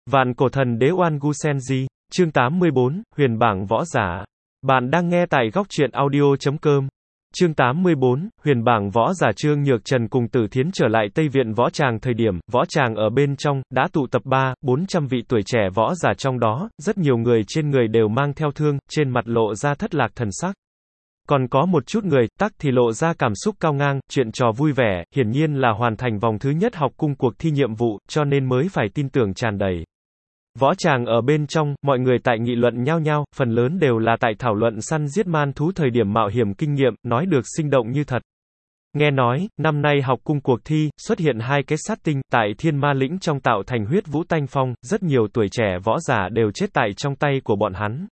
Vạn cổ thần đế Oan Gu Senji, chương 84, huyền bảng võ giả. Bạn đang nghe tại góc truyện audio.com. Chương 84, huyền bảng võ giả. Trương Nhược Trần cùng Tử Thiến trở lại Tây Viện Võ Tràng. Thời điểm, võ tràng ở bên trong, đã tụ tập 400 vị tuổi trẻ võ giả, trong đó, rất nhiều người trên người đều mang theo thương, trên mặt lộ ra thất lạc thần sắc. Còn có một chút người, tắc thì lộ ra cảm xúc cao ngang, chuyện trò vui vẻ, hiển nhiên là hoàn thành vòng thứ nhất học cung cuộc thi nhiệm vụ, cho nên mới phải tin tưởng tràn đầy. Võ tràng ở bên trong, mọi người tại nghị luận nhau nhau, phần lớn đều là tại thảo luận săn giết man thú thời điểm mạo hiểm kinh nghiệm, nói được sinh động như thật. Nghe nói, năm nay học cung cuộc thi, xuất hiện hai cái sát tinh, tại Thiên Ma Lĩnh trong tạo thành huyết vũ tanh phong, rất nhiều tuổi trẻ võ giả đều chết tại trong tay của bọn hắn.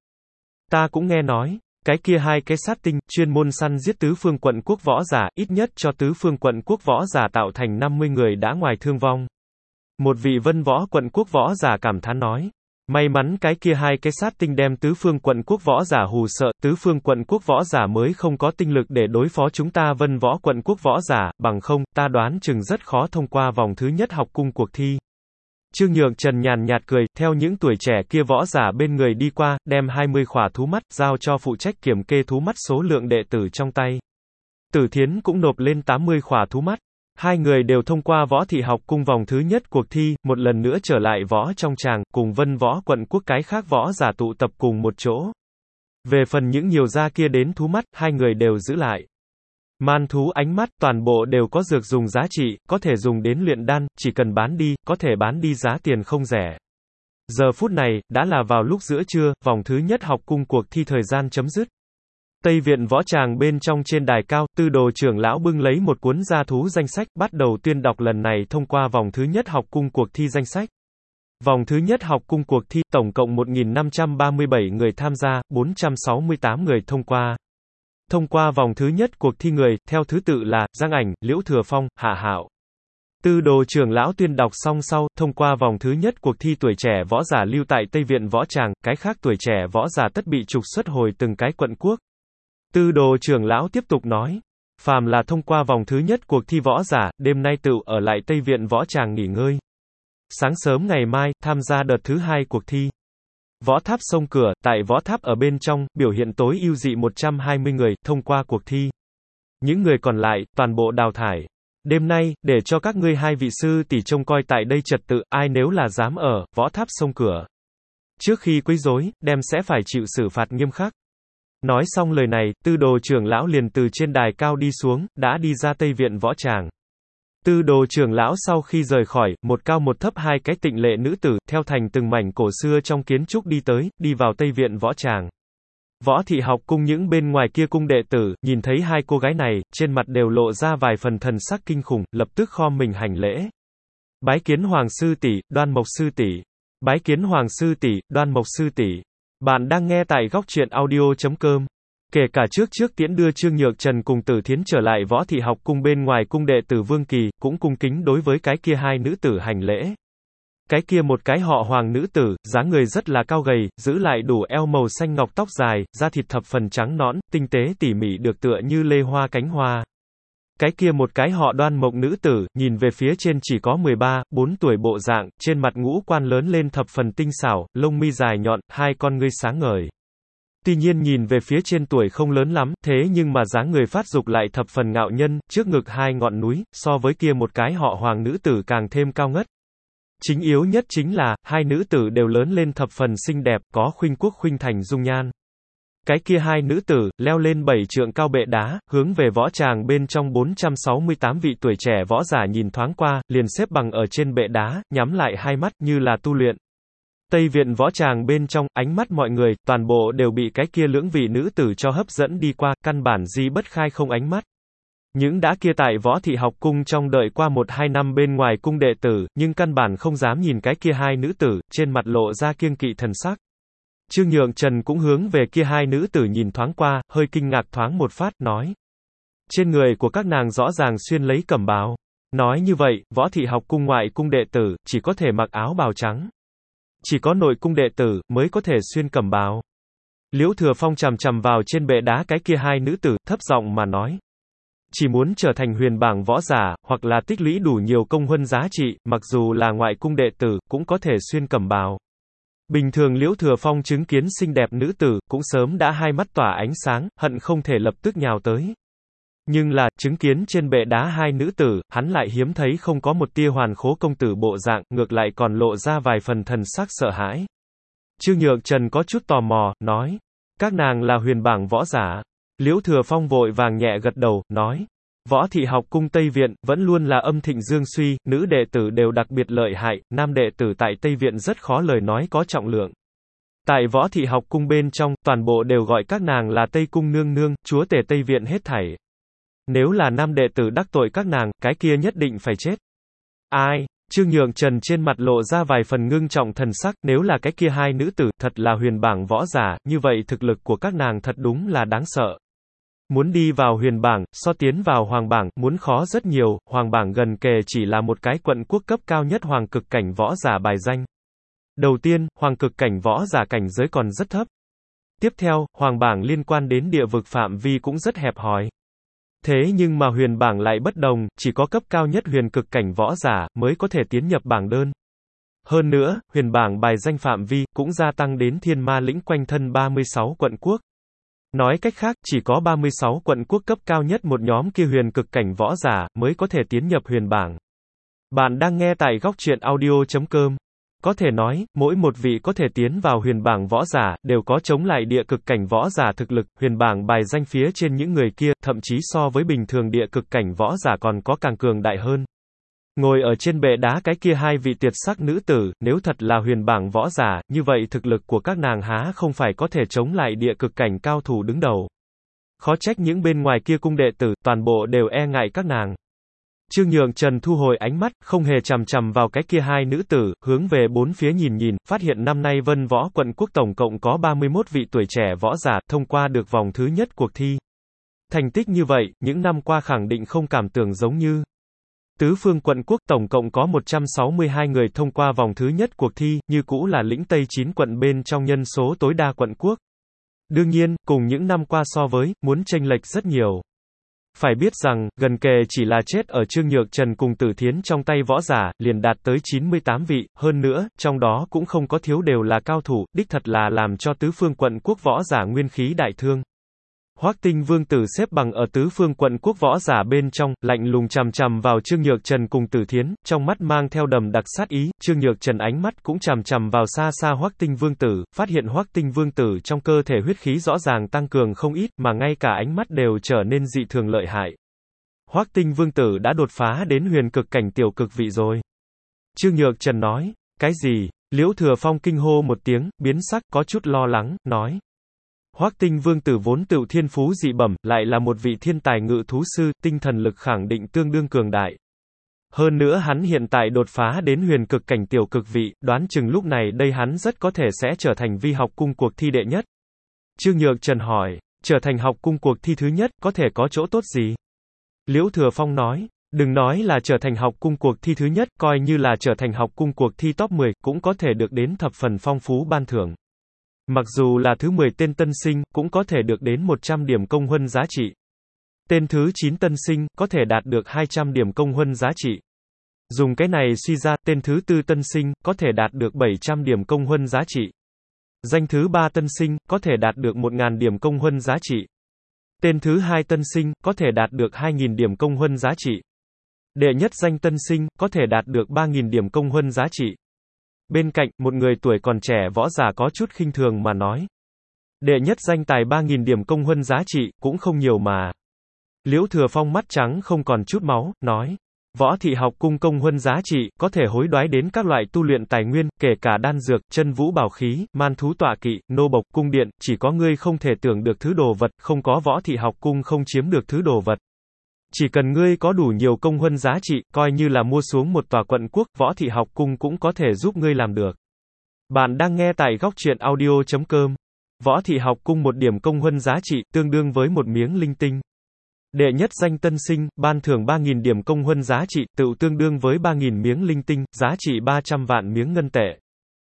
Ta cũng nghe nói, cái kia hai cái sát tinh, chuyên môn săn giết tứ phương quận quốc võ giả, ít nhất cho tứ phương quận quốc võ giả tạo thành 50 người đã ngoài thương vong. Một vị vân võ quận quốc võ giả cảm thán nói. May mắn cái kia hai cái sát tinh đem tứ phương quận quốc võ giả hù sợ, tứ phương quận quốc võ giả mới không có tinh lực để đối phó chúng ta vân võ quận quốc võ giả, bằng không, ta đoán chừng rất khó thông qua vòng thứ nhất học cung cuộc thi. Trương Nhược Trần nhàn nhạt cười, theo những tuổi trẻ kia võ giả bên người đi qua, đem 20 khỏa thú mắt, giao cho phụ trách kiểm kê thú mắt số lượng đệ tử trong tay. Tử Thiến cũng nộp lên 80 khỏa thú mắt. Hai người đều thông qua võ thị học cung vòng thứ nhất cuộc thi, một lần nữa trở lại võ trong tràng, cùng vân võ quận quốc cái khác võ giả tụ tập cùng một chỗ. Về phần những nhiều gia kia đến thú mắt, hai người đều giữ lại. Man thú ánh mắt, toàn bộ đều có dược dùng giá trị, có thể dùng đến luyện đan, chỉ cần bán đi, có thể bán đi giá tiền không rẻ. Giờ phút này, đã là vào lúc giữa trưa, vòng thứ nhất học cung cuộc thi thời gian chấm dứt. Tây Viện Võ Tràng bên trong trên đài cao, Tư Đồ trưởng lão bưng lấy một cuốn gia thú danh sách, bắt đầu tuyên đọc lần này thông qua vòng thứ nhất học cung cuộc thi danh sách. Vòng thứ nhất học cung cuộc thi, tổng cộng 1.537 người tham gia, 468 người thông qua. Thông qua vòng thứ nhất cuộc thi người, theo thứ tự là, Giang Ảnh, Liễu Thừa Phong, Hạ Hạo. Tư Đồ trưởng lão tuyên đọc xong sau, thông qua vòng thứ nhất cuộc thi tuổi trẻ võ giả lưu tại Tây Viện Võ Tràng, cái khác tuổi trẻ võ giả tất bị trục xuất hồi từng cái quận quốc. Tư Đồ trưởng lão tiếp tục nói, phàm là thông qua vòng thứ nhất cuộc thi võ giả, đêm nay tự ở lại Tây Viện Võ Tràng nghỉ ngơi. Sáng sớm ngày mai, tham gia đợt thứ hai cuộc thi. Võ tháp sông cửa, tại võ tháp ở bên trong, biểu hiện tối ưu dị 120 người, thông qua cuộc thi. Những người còn lại, toàn bộ đào thải. Đêm nay, để cho các ngươi hai vị sư tỷ trông coi tại đây trật tự, ai nếu là dám ở, võ tháp sông cửa. Trước khi quấy rối, đem sẽ phải chịu xử phạt nghiêm khắc. Nói xong lời này, Tư Đồ trưởng lão liền từ trên đài cao đi xuống, đã đi ra Tây Viện Võ Tràng. Tư Đồ trưởng lão sau khi rời khỏi, một cao một thấp hai cái tịnh lệ nữ tử, theo thành từng mảnh cổ xưa trong kiến trúc đi tới, đi vào Tây Viện Võ Tràng. Võ thị học cung những bên ngoài kia cung đệ tử, nhìn thấy hai cô gái này, trên mặt đều lộ ra vài phần thần sắc kinh khủng, lập tức khom mình hành lễ. Bái kiến Hoàng sư tỷ, Đoan Mộc sư tỷ. Bái kiến Hoàng sư tỷ, Đoan Mộc sư tỷ. Bạn đang nghe tại góc truyện audio.com. Kể cả trước tiễn đưa Trương Nhược Trần cùng Tử Thiến trở lại võ thị học cung bên ngoài cung đệ tử Vương Kỳ, cũng cung kính đối với cái kia hai nữ tử hành lễ. Cái kia một cái họ Hoàng nữ tử, dáng người rất là cao gầy, giữ lại đủ eo màu xanh ngọc tóc dài, da thịt thập phần trắng nõn, tinh tế tỉ mỉ được tựa như lê hoa cánh hoa. Cái kia một cái họ Đoan Mộc nữ tử, nhìn về phía trên chỉ có 13-14 tuổi bộ dạng, trên mặt ngũ quan lớn lên thập phần tinh xảo, lông mi dài nhọn, hai con ngươi sáng ngời. Tuy nhiên nhìn về phía trên tuổi không lớn lắm, thế nhưng mà dáng người phát dục lại thập phần ngạo nhân, trước ngực hai ngọn núi, so với kia một cái họ Hoàng nữ tử càng thêm cao ngất. Chính yếu nhất chính là, hai nữ tử đều lớn lên thập phần xinh đẹp, có khuynh quốc khuynh thành dung nhan. Cái kia hai nữ tử, leo lên 7 trượng cao bệ đá, hướng về võ tràng bên trong 468 vị tuổi trẻ võ giả nhìn thoáng qua, liền xếp bằng ở trên bệ đá, nhắm lại hai mắt, như là tu luyện. Tây Viện Võ Tràng bên trong, ánh mắt mọi người, toàn bộ đều bị cái kia lưỡng vị nữ tử cho hấp dẫn đi qua, căn bản di bất khai không ánh mắt. Những đã kia tại võ thị học cung trong đợi qua 1-2 năm bên ngoài cung đệ tử, nhưng căn bản không dám nhìn cái kia hai nữ tử, trên mặt lộ ra kiêng kỵ thần sắc. Trương Nhược Trần cũng hướng về kia hai nữ tử nhìn thoáng qua, hơi kinh ngạc thoáng một phát, nói. Trên người của các nàng rõ ràng xuyên lấy cẩm bào. Nói như vậy, võ thị học cung ngoại cung đệ tử, chỉ có thể mặc áo bào trắng. Chỉ có nội cung đệ tử, mới có thể xuyên cẩm bào. Liễu Thừa Phong chằm chằm vào trên bệ đá cái kia hai nữ tử, thấp giọng mà nói. Chỉ muốn trở thành huyền bảng võ giả, hoặc là tích lũy đủ nhiều công huân giá trị, mặc dù là ngoại cung đệ tử, cũng có thể xuyên cẩm bào. Bình thường Liễu Thừa Phong chứng kiến xinh đẹp nữ tử, cũng sớm đã hai mắt tỏa ánh sáng, hận không thể lập tức nhào tới. Nhưng là, chứng kiến trên bệ đá hai nữ tử, hắn lại hiếm thấy không có một tia Hoàn Khố công tử bộ dạng, ngược lại còn lộ ra vài phần thần sắc sợ hãi. Trương Nhược Trần có chút tò mò, nói, các nàng là huyền bảng võ giả. Liễu Thừa Phong vội vàng nhẹ gật đầu, nói, Võ Thị học cung Tây Viện, vẫn luôn là âm thịnh dương suy, nữ đệ tử đều đặc biệt lợi hại, nam đệ tử tại Tây Viện rất khó lời nói có trọng lượng. Tại Võ Thị học cung bên trong, toàn bộ đều gọi các nàng là Tây Cung nương nương, chúa tể Tây Viện hết thảy. Nếu là nam đệ tử đắc tội các nàng, cái kia nhất định phải chết. Ai? Trương Nhược Trần trên mặt lộ ra vài phần ngưng trọng thần sắc, nếu là cái kia hai nữ tử, thật là huyền bảng võ giả, như vậy thực lực của các nàng thật đúng là đáng sợ. Muốn đi vào huyền bảng, so tiến vào hoàng bảng, muốn khó rất nhiều, hoàng bảng gần kề chỉ là một cái quận quốc cấp cao nhất hoàng cực cảnh võ giả bài danh. Đầu tiên, hoàng cực cảnh võ giả cảnh giới còn rất thấp. Tiếp theo, hoàng bảng liên quan đến địa vực phạm vi cũng rất hẹp hòi. Thế nhưng mà huyền bảng lại bất đồng, chỉ có cấp cao nhất huyền cực cảnh võ giả, mới có thể tiến nhập bảng đơn. Hơn nữa, huyền bảng bài danh phạm vi, cũng gia tăng đến thiên ma lĩnh quanh thân 36 quận quốc. Nói cách khác, chỉ có 36 quận quốc cấp cao nhất một nhóm kia huyền cực cảnh võ giả, mới có thể tiến nhập huyền bảng. Bạn đang nghe tại góc truyện audio.com. Có thể nói, mỗi một vị có thể tiến vào huyền bảng võ giả, đều có chống lại địa cực cảnh võ giả thực lực, huyền bảng bài danh phía trên những người kia, thậm chí so với bình thường địa cực cảnh võ giả còn có càng cường đại hơn. Ngồi ở trên bệ đá cái kia hai vị tuyệt sắc nữ tử, nếu thật là huyền bảng võ giả, như vậy thực lực của các nàng há không phải có thể chống lại địa cực cảnh cao thủ đứng đầu. Khó trách những bên ngoài kia cung đệ tử, toàn bộ đều e ngại các nàng. Trương Nhược Trần thu hồi ánh mắt, không hề chằm chằm vào cái kia hai nữ tử, hướng về bốn phía nhìn nhìn, phát hiện năm nay Vân Võ quận quốc tổng cộng có 31 vị tuổi trẻ võ giả, thông qua được vòng thứ nhất cuộc thi. Thành tích như vậy, những năm qua khẳng định không cảm tưởng giống như Tứ phương quận quốc tổng cộng có 162 người thông qua vòng thứ nhất cuộc thi, như cũ là lĩnh Tây 9 quận bên trong nhân số tối đa quận quốc. Đương nhiên, cùng những năm qua so với, muốn chênh lệch rất nhiều. Phải biết rằng, gần kề chỉ là chết ở Trương Nhược Trần cùng Tử Thiến trong tay võ giả, liền đạt tới 98 vị, hơn nữa, trong đó cũng không có thiếu đều là cao thủ, đích thật là làm cho tứ phương quận quốc võ giả nguyên khí đại thương. Hoắc Tinh Vương tử xếp bằng ở tứ phương quận quốc võ giả bên trong, lạnh lùng chằm chằm vào Trương Nhược Trần cùng Tử Thiến, trong mắt mang theo đầm đặc sát ý, Trương Nhược Trần ánh mắt cũng chằm chằm vào xa xa Hoắc Tinh Vương tử, phát hiện Hoắc Tinh Vương tử trong cơ thể huyết khí rõ ràng tăng cường không ít, mà ngay cả ánh mắt đều trở nên dị thường lợi hại. Hoắc Tinh Vương tử đã đột phá đến huyền cực cảnh tiểu cực vị rồi. Trương Nhược Trần nói, cái gì? Liễu Thừa Phong kinh hô một tiếng, biến sắc, có chút lo lắng, nói. Hoắc Tinh Vương tử vốn tựu thiên phú dị bẩm, lại là một vị thiên tài ngự thú sư, tinh thần lực khẳng định tương đương cường đại. Hơn nữa hắn hiện tại đột phá đến huyền cực cảnh tiểu cực vị, đoán chừng lúc này đây hắn rất có thể sẽ trở thành vi học cung cuộc thi đệ nhất. Trương Nhược Trần hỏi, trở thành học cung cuộc thi thứ nhất, có thể có chỗ tốt gì? Liễu Thừa Phong nói, đừng nói là trở thành học cung cuộc thi thứ nhất, coi như là trở thành học cung cuộc thi top 10, cũng có thể được đến thập phần phong phú ban thưởng. Mặc dù là thứ 10 tên tân sinh, cũng có thể được đến 100 điểm công huân giá trị. Tên thứ 9 tân sinh, có thể đạt được 200 điểm công huân giá trị. Dùng cái này suy ra, tên thứ 4 tân sinh, có thể đạt được 700 điểm công huân giá trị. Danh thứ 3 tân sinh, có thể đạt được 1.000 điểm công huân giá trị. Tên thứ 2 tân sinh, có thể đạt được 2.000 điểm công huân giá trị. Đệ nhất danh tân sinh, có thể đạt được 3.000 điểm công huân giá trị. Bên cạnh, một người tuổi còn trẻ võ giả có chút khinh thường mà nói. Đệ nhất danh tài 3.000 điểm công huân giá trị, cũng không nhiều mà. Liễu Thừa Phong mắt trắng không còn chút máu, nói. Võ Thị học cung công huân giá trị, có thể hối đoái đến các loại tu luyện tài nguyên, kể cả đan dược, chân vũ bảo khí, man thú tọa kỵ, nô bộc, cung điện, chỉ có ngươi không thể tưởng được thứ đồ vật, không có Võ Thị học cung không chiếm được thứ đồ vật. Chỉ cần ngươi có đủ nhiều công huân giá trị, coi như là mua xuống một tòa quận quốc, Võ Thị học cung cũng có thể giúp ngươi làm được. Bạn đang nghe tại góc truyện audio.com. Võ Thị học cung một điểm công huân giá trị, tương đương với một miếng linh tinh. Đệ nhất danh tân sinh, ban thưởng 3.000 điểm công huân giá trị, tự tương đương với 3.000 miếng linh tinh, giá trị 300 vạn miếng ngân tệ.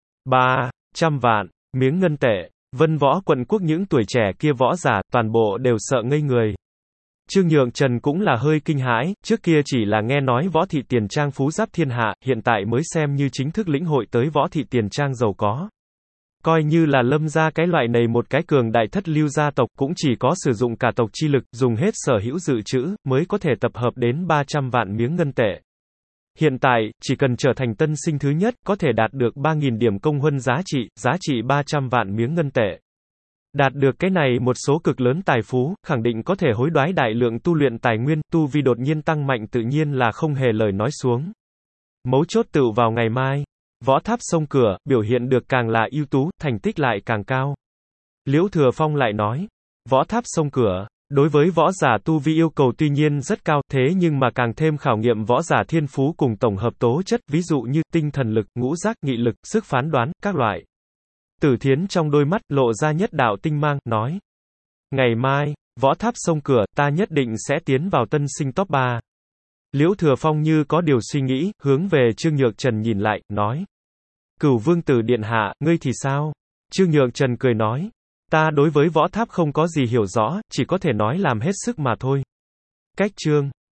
300 vạn miếng ngân tệ. Vân Võ quận quốc những tuổi trẻ kia võ giả, toàn bộ đều sợ ngây người. Trương Nhượng Trần cũng là hơi kinh hãi, trước kia chỉ là nghe nói Võ Thị Tiền Trang phú giáp thiên hạ, hiện tại mới xem như chính thức lĩnh hội tới Võ Thị Tiền Trang giàu có. Coi như là Lâm gia cái loại này một cái cường đại thất lưu gia tộc, cũng chỉ có sử dụng cả tộc chi lực, dùng hết sở hữu dự trữ, mới có thể tập hợp đến 300 vạn miếng ngân tệ. Hiện tại, chỉ cần trở thành tân sinh thứ nhất, có thể đạt được 3.000 điểm công huân giá trị 300 vạn miếng ngân tệ. Đạt được cái này một số cực lớn tài phú, khẳng định có thể hối đoái đại lượng tu luyện tài nguyên, tu vi đột nhiên tăng mạnh tự nhiên là không hề lời nói xuống. Mấu chốt tựu vào ngày mai. Võ Tháp xông cửa, biểu hiện được càng là ưu tú, thành tích lại càng cao. Liễu Thừa Phong lại nói, Võ Tháp xông cửa, đối với võ giả tu vi yêu cầu tuy nhiên rất cao, thế nhưng mà càng thêm khảo nghiệm võ giả thiên phú cùng tổng hợp tố chất, ví dụ như tinh thần lực, ngũ giác, nghị lực, sức phán đoán, các loại. Tử Thiến trong đôi mắt lộ ra nhất đạo tinh mang, nói: ngày mai, Võ Tháp xông cửa, ta nhất định sẽ tiến vào tân sinh top 3. Liễu Thừa Phong như có điều suy nghĩ, hướng về Trương Nhược Trần nhìn lại, nói: Cửu Vương Tử điện hạ, ngươi thì sao? Trương Nhược Trần cười nói: ta đối với Võ Tháp không có gì hiểu rõ, chỉ có thể nói làm hết sức mà thôi. Cách chương